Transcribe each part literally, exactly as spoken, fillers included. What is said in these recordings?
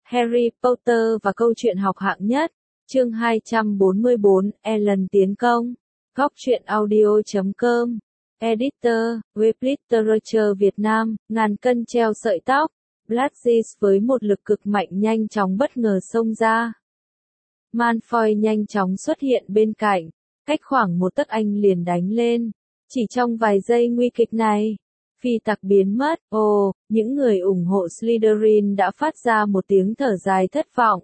Harry Potter và câu chuyện học hạng nhất. Chương hai trăm bốn mươi bốn, Ellen tiến công. Góc truyện audio chấm com. Editor, web literature Việt Nam, ngàn cân treo sợi tóc. Blackheath với một lực cực mạnh nhanh chóng bất ngờ xông ra. Malfoy nhanh chóng xuất hiện bên cạnh, cách khoảng một tấc anh liền đánh lên. Chỉ trong vài giây nguy kịch này, phi tặc biến mất. Ồ, những người ủng hộ Slytherin đã phát ra một tiếng thở dài thất vọng.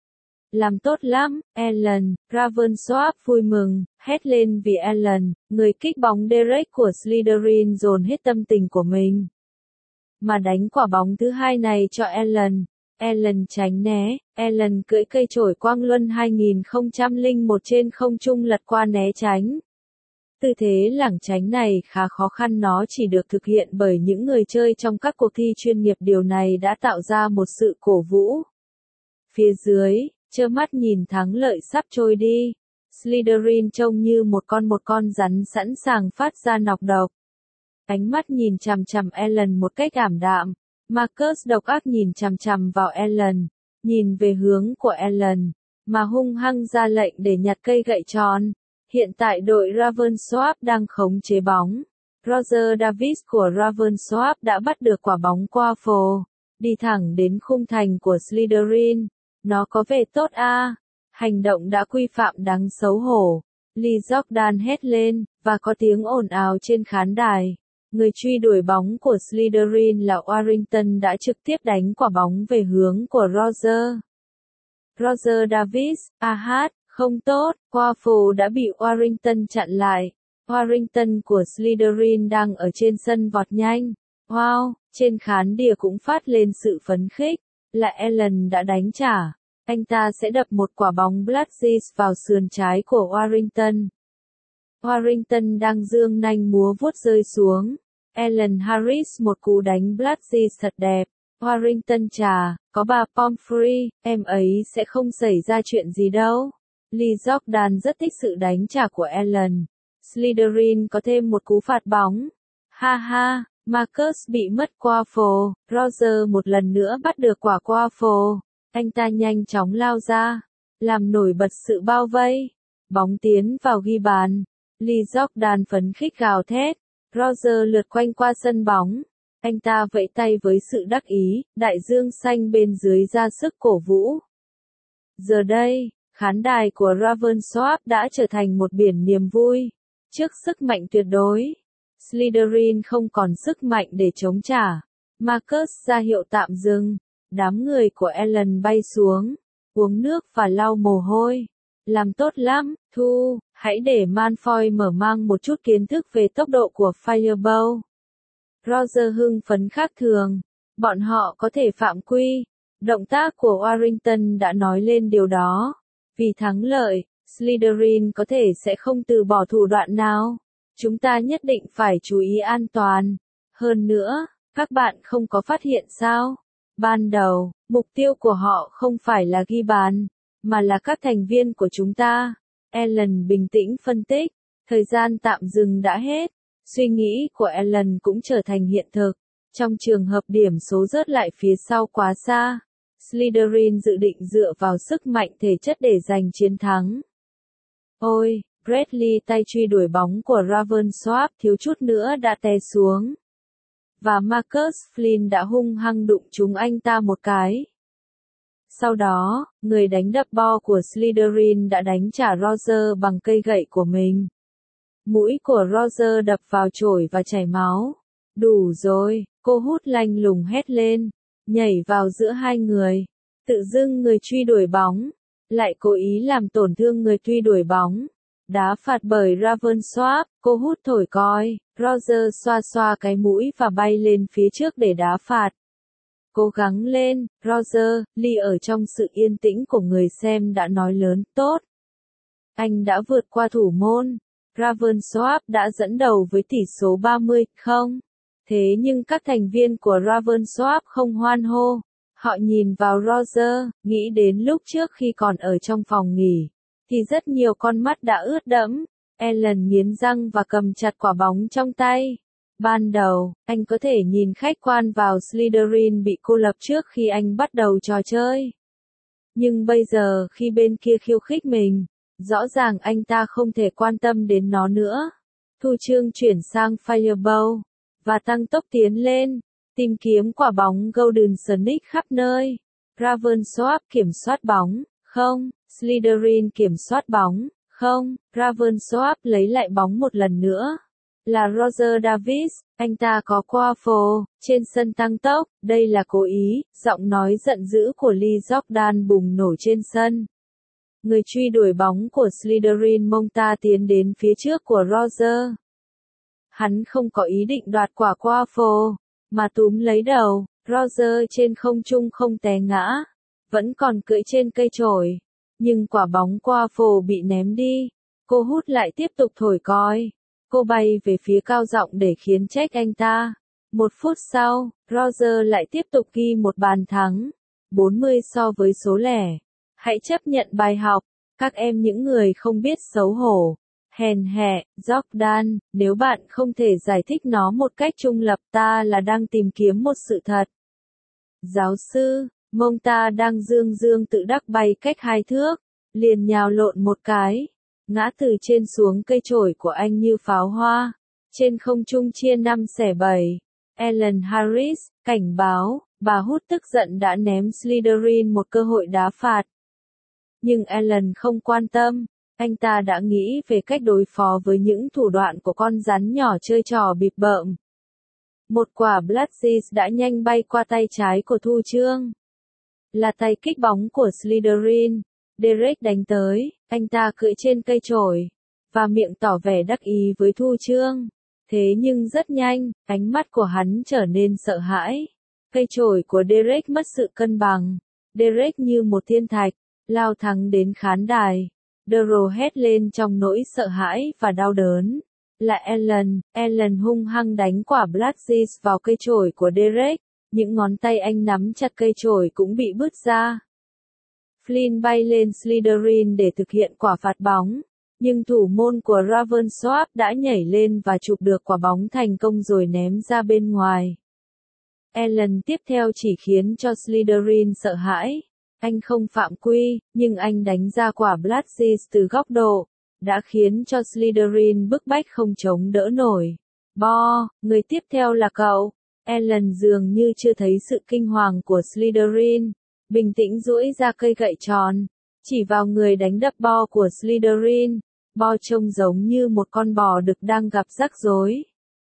Làm tốt lắm, Ellen, Ravensworth vui mừng, hét lên vì Ellen, người kích bóng Derek của Slytherin dồn hết tâm tình của mình. Mà đánh quả bóng thứ hai này cho Ellen. Ellen tránh né, Ellen cưỡi cây chổi quang luân hai nghìn không trăm lẻ một trên không trung lật qua né tránh. Tư thế lảng tránh này khá khó khăn, nó chỉ được thực hiện bởi những người chơi trong các cuộc thi chuyên nghiệp, điều này đã tạo ra một sự cổ vũ. Phía dưới, trơ mắt nhìn thắng lợi sắp trôi đi, Slytherin trông như một con một con rắn sẵn sàng phát ra nọc độc. Ánh mắt nhìn chằm chằm Ellen một cách ảm đạm, Marcus độc ác nhìn chằm chằm vào Ellen, nhìn về hướng của Ellen, mà hung hăng ra lệnh để nhặt cây gậy tròn. Hiện tại đội Ravensworth đang khống chế bóng. Roger Davis của Ravensworth đã bắt được quả bóng Quaffle, đi thẳng đến khung thành của Slytherin. Nó có vẻ tốt a. Hành động đã quy phạm đáng xấu hổ. Lee Jordan hét lên, và có tiếng ồn ào trên khán đài. Người truy đuổi bóng của Slytherin là Warrington đã trực tiếp đánh quả bóng về hướng của Roger. Roger Davis, a hát, không tốt, Quaffle đã bị Warrington chặn lại. Warrington của Slytherin đang ở trên sân vọt nhanh. Wow, trên khán đĩa cũng phát lên sự phấn khích. Là Ellen đã đánh trả. Anh ta sẽ đập một quả bóng Blackheath vào sườn trái của Warrington. Warrington đang dương nanh múa vuốt rơi xuống. Ellen Harris một cú đánh Blackheath thật đẹp. Warrington trả, có bà Pomfrey, em ấy sẽ không xảy ra chuyện gì đâu. Lee Jordan rất thích sự đánh trả của Ellen. Slytherin có thêm một cú phạt bóng. Ha ha, Marcus bị mất Quaffle. Roger một lần nữa bắt được quả Quaffle. Anh ta nhanh chóng lao ra, làm nổi bật sự bao vây. Bóng tiến vào ghi bàn. Lee Jordan phấn khích gào thét. Roger lượt quanh qua sân bóng. Anh ta vẫy tay với sự đắc ý, đại dương xanh bên dưới ra sức cổ vũ. Giờ đây, khán đài của Ravensworth đã trở thành một biển niềm vui. Trước sức mạnh tuyệt đối, Slytherin không còn sức mạnh để chống trả. Marcus ra hiệu tạm dừng. Đám người của Ellen bay xuống, uống nước và lau mồ hôi. Làm tốt lắm, Thu, hãy để Malfoy mở mang một chút kiến thức về tốc độ của Firebolt. Roger hưng phấn khác thường. Bọn họ có thể phạm quy. Động tác của Warrington đã nói lên điều đó. Vì thắng lợi, Slytherin có thể sẽ không từ bỏ thủ đoạn nào. Chúng ta nhất định phải chú ý an toàn. Hơn nữa, các bạn không có phát hiện sao? Ban đầu, mục tiêu của họ không phải là ghi bàn, mà là các thành viên của chúng ta. Ellen bình tĩnh phân tích. Thời gian tạm dừng đã hết. Suy nghĩ của Ellen cũng trở thành hiện thực. Trong trường hợp điểm số rớt lại phía sau quá xa, Slytherin dự định dựa vào sức mạnh thể chất để giành chiến thắng. Ôi, Bradley tay truy đuổi bóng của Ravensworth thiếu chút nữa đã té xuống. Và Marcus Flynn đã hung hăng đụng trúng anh ta một cái. Sau đó, người đánh đập bo của Slytherin đã đánh trả Roger bằng cây gậy của mình. Mũi của Roger đập vào chổi và chảy máu. Đủ rồi, cô hút lanh lùng hét lên, nhảy vào giữa hai người. Tự dưng người truy đuổi bóng, lại cố ý làm tổn thương người truy đuổi bóng. Đá phạt bởi Ravensworth, cô hút thổi còi. Roger xoa xoa cái mũi và bay lên phía trước để đá phạt. Cố gắng lên, Roger. Lee ở trong sự yên tĩnh của người xem đã nói lớn, tốt. Anh đã vượt qua thủ môn. Ravensworth đã dẫn đầu với tỷ số ba mươi không. Thế nhưng các thành viên của Ravensworth không hoan hô. Họ nhìn vào Roger, nghĩ đến lúc trước khi còn ở trong phòng nghỉ, thì rất nhiều con mắt đã ướt đẫm. Ellen nghiến răng và cầm chặt quả bóng trong tay. Ban đầu, anh có thể nhìn khách quan vào Slytherin bị cô lập trước khi anh bắt đầu trò chơi. Nhưng bây giờ khi bên kia khiêu khích mình, rõ ràng anh ta không thể quan tâm đến nó nữa. Thu Chương chuyển sang Firebolt, và tăng tốc tiến lên, tìm kiếm quả bóng Golden Snake khắp nơi. Ravenclaw kiểm soát bóng, không, Slytherin kiểm soát bóng, không, Ravenclaw lấy lại bóng một lần nữa. Là Roger Davis, anh ta có quaffle, trên sân tăng tốc, đây là cố ý, giọng nói giận dữ của Lee Jordan bùng nổ trên sân. Người truy đuổi bóng của Slytherin Monta tiến đến phía trước của Roger. Hắn không có ý định đoạt quả quaffle, mà túm lấy đầu, Roger trên không trung không té ngã, vẫn còn cưỡi trên cây chổi. Nhưng quả bóng quaffle bị ném đi, cô hút lại tiếp tục thổi còi. Cô bay về phía cao giọng để khiến trách anh ta. Một phút sau, Roger lại tiếp tục ghi một bàn thắng. bốn mươi so với số lẻ. Hãy chấp nhận bài học, các em những người không biết xấu hổ. Hèn hẹ, Jordan, nếu bạn không thể giải thích nó một cách trung lập ta là đang tìm kiếm một sự thật. Giáo sư, Monta đang dương dương tự đắc bay cách hai thước, liền nhào lộn một cái. Ngã từ trên xuống cây chổi của anh như pháo hoa, trên không trung chia năm xẻ bảy. Ellen Harris, cảnh báo, bà Hút tức giận đã ném Slytherin một cơ hội đá phạt. Nhưng Ellen không quan tâm, anh ta đã nghĩ về cách đối phó với những thủ đoạn của con rắn nhỏ chơi trò bịp bợm. Một quả Bludgeon đã nhanh bay qua tay trái của Thu Chương. Là tay kích bóng của Slytherin. Derek đánh tới, anh ta cưỡi trên cây chổi, và miệng tỏ vẻ đắc ý với Thu Chương. Thế nhưng rất nhanh, ánh mắt của hắn trở nên sợ hãi. Cây chổi của Derek mất sự cân bằng. Derek như một thiên thạch, lao thẳng đến khán đài. Doro hét lên trong nỗi sợ hãi và đau đớn. Là Ellen, Ellen hung hăng đánh quả Bludgeon vào cây chổi của Derek. Những ngón tay anh nắm chặt cây chổi cũng bị bứt ra. Flynn bay lên Slytherin để thực hiện quả phạt bóng, nhưng thủ môn của Ravenclaw đã nhảy lên và chụp được quả bóng thành công rồi ném ra bên ngoài. Ellen tiếp theo chỉ khiến cho Slytherin sợ hãi. Anh không phạm quy, nhưng anh đánh ra quả Bludgeon từ góc độ, đã khiến cho Slytherin bức bách không chống đỡ nổi. Bo, người tiếp theo là cậu. Ellen dường như chưa thấy sự kinh hoàng của Slytherin. Bình tĩnh duỗi ra cây gậy tròn, chỉ vào người đánh đập Bo của Slytherin. Bo trông giống như một con bò đực đang gặp rắc rối.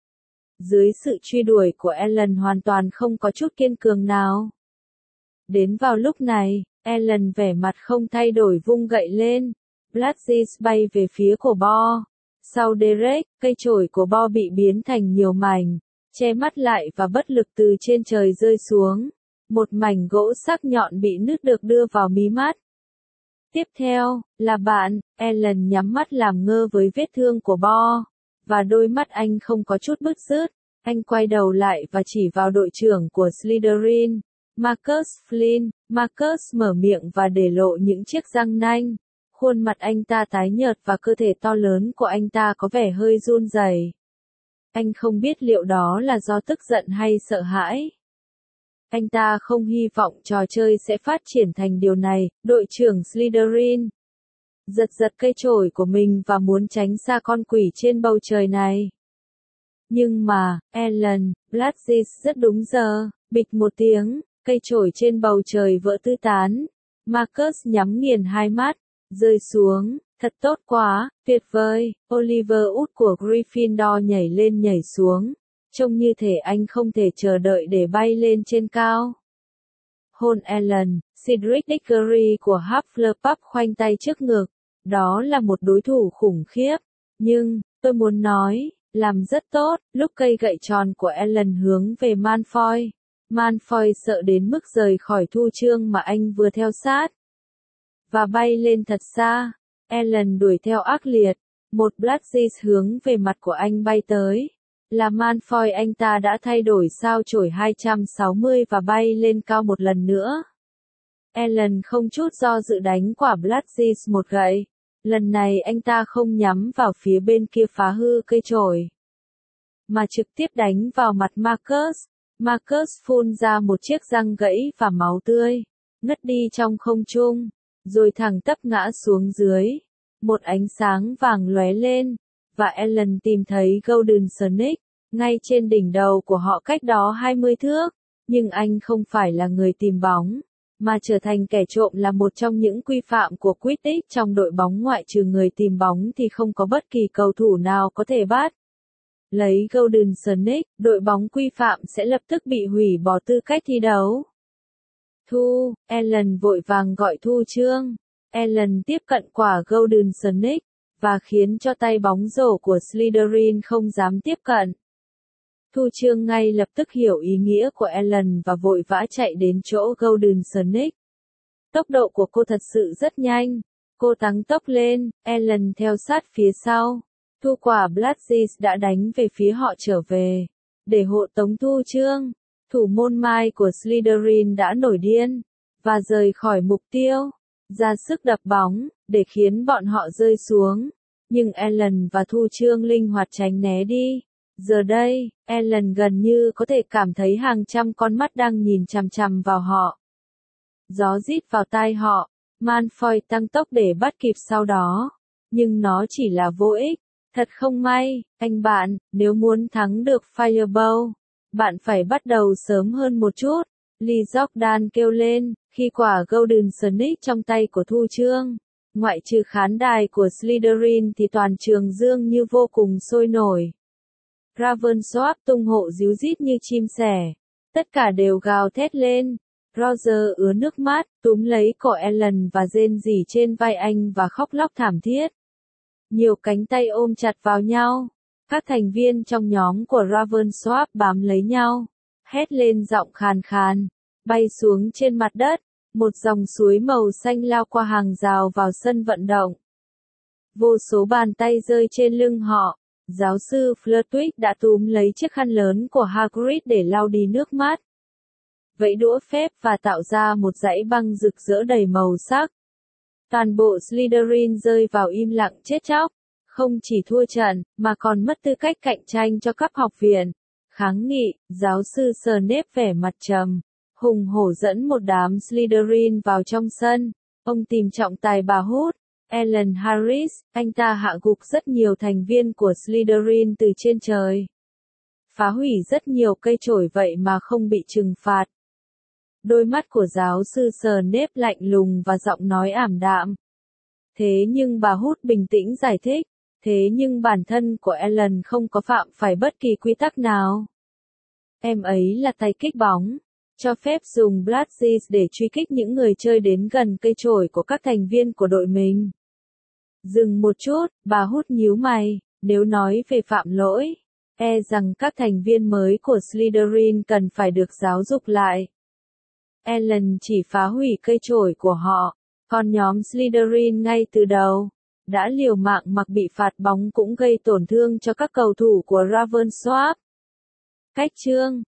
Dưới sự truy đuổi của Ellen hoàn toàn không có chút kiên cường nào. Đến vào lúc này, Ellen vẻ mặt không thay đổi vung gậy lên. Bludgeon bay về phía của Bo. Sau Derek, cây chổi của Bo bị biến thành nhiều mảnh, che mắt lại và bất lực từ trên trời rơi xuống. Một mảnh gỗ sắc nhọn bị nứt được đưa vào mí mắt. Tiếp theo, là bạn, Ellen nhắm mắt làm ngơ với vết thương của Bo. Và đôi mắt anh không có chút bứt rứt. Anh quay đầu lại và chỉ vào đội trưởng của Slytherin, Marcus Flynn. Marcus mở miệng và để lộ những chiếc răng nanh. Khuôn mặt anh ta tái nhợt và cơ thể to lớn của anh ta có vẻ hơi run rẩy. Anh không biết liệu đó là do tức giận hay sợ hãi. Anh ta không hy vọng trò chơi sẽ phát triển thành điều này, đội trưởng Slytherin. Giật giật cây chổi của mình và muốn tránh xa con quỷ trên bầu trời này. Nhưng mà, Ellen, Bludgeon rất đúng giờ, bịch một tiếng, cây chổi trên bầu trời vỡ tứ tán. Marcus nhắm nghiền hai mắt, rơi xuống, thật tốt quá, tuyệt vời. Oliver Wood của Gryffindor nhảy lên nhảy xuống. Trông như thể anh không thể chờ đợi để bay lên trên cao. Hôn Ellen, Cedric Diggory của Hufflepuff khoanh tay trước ngực. Đó là một đối thủ khủng khiếp. Nhưng, tôi muốn nói, làm rất tốt. Lúc cây gậy tròn của Ellen hướng về Malfoy. Malfoy sợ đến mức rời khỏi Thu Chương mà anh vừa theo sát. Và bay lên thật xa. Ellen đuổi theo ác liệt. Một Bludgeon hướng về mặt của anh bay tới. Là Malfoy, anh ta đã thay đổi sao chổi hai trăm sáu mươi và bay lên cao một lần nữa. Ellen không chút do dự đánh quả Bludgeon một gậy. Lần này anh ta không nhắm vào phía bên kia phá hư cây chổi. mà trực tiếp đánh vào mặt Marcus. Marcus phun ra một chiếc răng gãy và máu tươi, ngất đi trong không trung, rồi thẳng tắp ngã xuống dưới. Một ánh sáng vàng lóe lên, và Ellen tìm thấy Golden Snake, ngay trên đỉnh đầu của họ cách đó hai mươi thước, nhưng anh không phải là người tìm bóng, mà trở thành kẻ trộm là một trong những quy phạm của Quidditch trong đội bóng ngoại trừ người tìm bóng thì không có bất kỳ cầu thủ nào có thể bắt. Lấy Golden Snake, đội bóng quy phạm sẽ lập tức bị hủy bỏ tư cách thi đấu. Thu, Ellen vội vàng gọi Thu Trương. Ellen tiếp cận quả Golden Snake, và khiến cho tay bóng rổ của Slytherin không dám tiếp cận. Thu Trương ngay lập tức hiểu ý nghĩa của Ellen và vội vã chạy đến chỗ Golden Snake. Tốc độ của cô thật sự rất nhanh. Cô tăng tốc lên, Ellen theo sát phía sau. Thu quả Bludgeys đã đánh về phía họ trở về. Để hộ tống Thu Trương, thủ môn Mai của Slytherin đã nổi điên, và rời khỏi mục tiêu, ra sức đập bóng, để khiến bọn họ rơi xuống. Nhưng Ellen và Thu Trương linh hoạt tránh né đi. Giờ đây, Ellen gần như có thể cảm thấy hàng trăm con mắt đang nhìn chằm chằm vào họ. Gió rít vào tai họ, Malfoy tăng tốc để bắt kịp sau đó. Nhưng nó chỉ là vô ích. Thật không may, anh bạn, nếu muốn thắng được Firebolt, bạn phải bắt đầu sớm hơn một chút. Lee Jordan kêu lên, khi quả Golden Snake trong tay của Thu Trương. Ngoại trừ khán đài của Slytherin thì toàn trường dường như vô cùng sôi nổi. Ravensworth tung hộ díu dít như chim sẻ. Tất cả đều gào thét lên. Roger ứa nước mắt, túm lấy cổ Ellen và rên rỉ trên vai anh và khóc lóc thảm thiết. Nhiều cánh tay ôm chặt vào nhau. Các thành viên trong nhóm của Ravensworth bám lấy nhau, hét lên giọng khàn khàn, bay xuống trên mặt đất. Một dòng suối màu xanh lao qua hàng rào vào sân vận động. Vô số bàn tay rơi trên lưng họ. Giáo sư Flitwick đã túm lấy chiếc khăn lớn của Hagrid để lau đi nước mắt. Vẫy đũa phép và tạo ra một dãy băng rực rỡ đầy màu sắc. Toàn bộ Slytherin rơi vào im lặng chết chóc. Không chỉ thua trận, mà còn mất tư cách cạnh tranh cho cấp học viện. Kháng nghị, giáo sư Snape vẻ mặt trầm, hùng hổ dẫn một đám Slytherin vào trong sân. Ông tìm trọng tài bà hút, Ellen Harris, anh ta hạ gục rất nhiều thành viên của Slytherin từ trên trời. Phá hủy rất nhiều cây chổi vậy mà không bị trừng phạt. Đôi mắt của giáo sư Snape lạnh lùng và giọng nói ảm đạm. Thế nhưng bà hút bình tĩnh giải thích, thế nhưng bản thân của Ellen không có phạm phải bất kỳ quy tắc nào. Em ấy là tay kích bóng, cho phép dùng Bludgeys để truy kích những người chơi đến gần cây chổi của các thành viên của đội mình. Dừng một chút, bà hút nhíu mày, nếu nói về phạm lỗi, e rằng các thành viên mới của Slytherin cần phải được giáo dục lại. Ellen chỉ phá hủy cây chổi của họ, còn nhóm Slytherin ngay từ đầu đã liều mạng mặc bị phạt bóng cũng gây tổn thương cho các cầu thủ của Ravensworth. Cách chương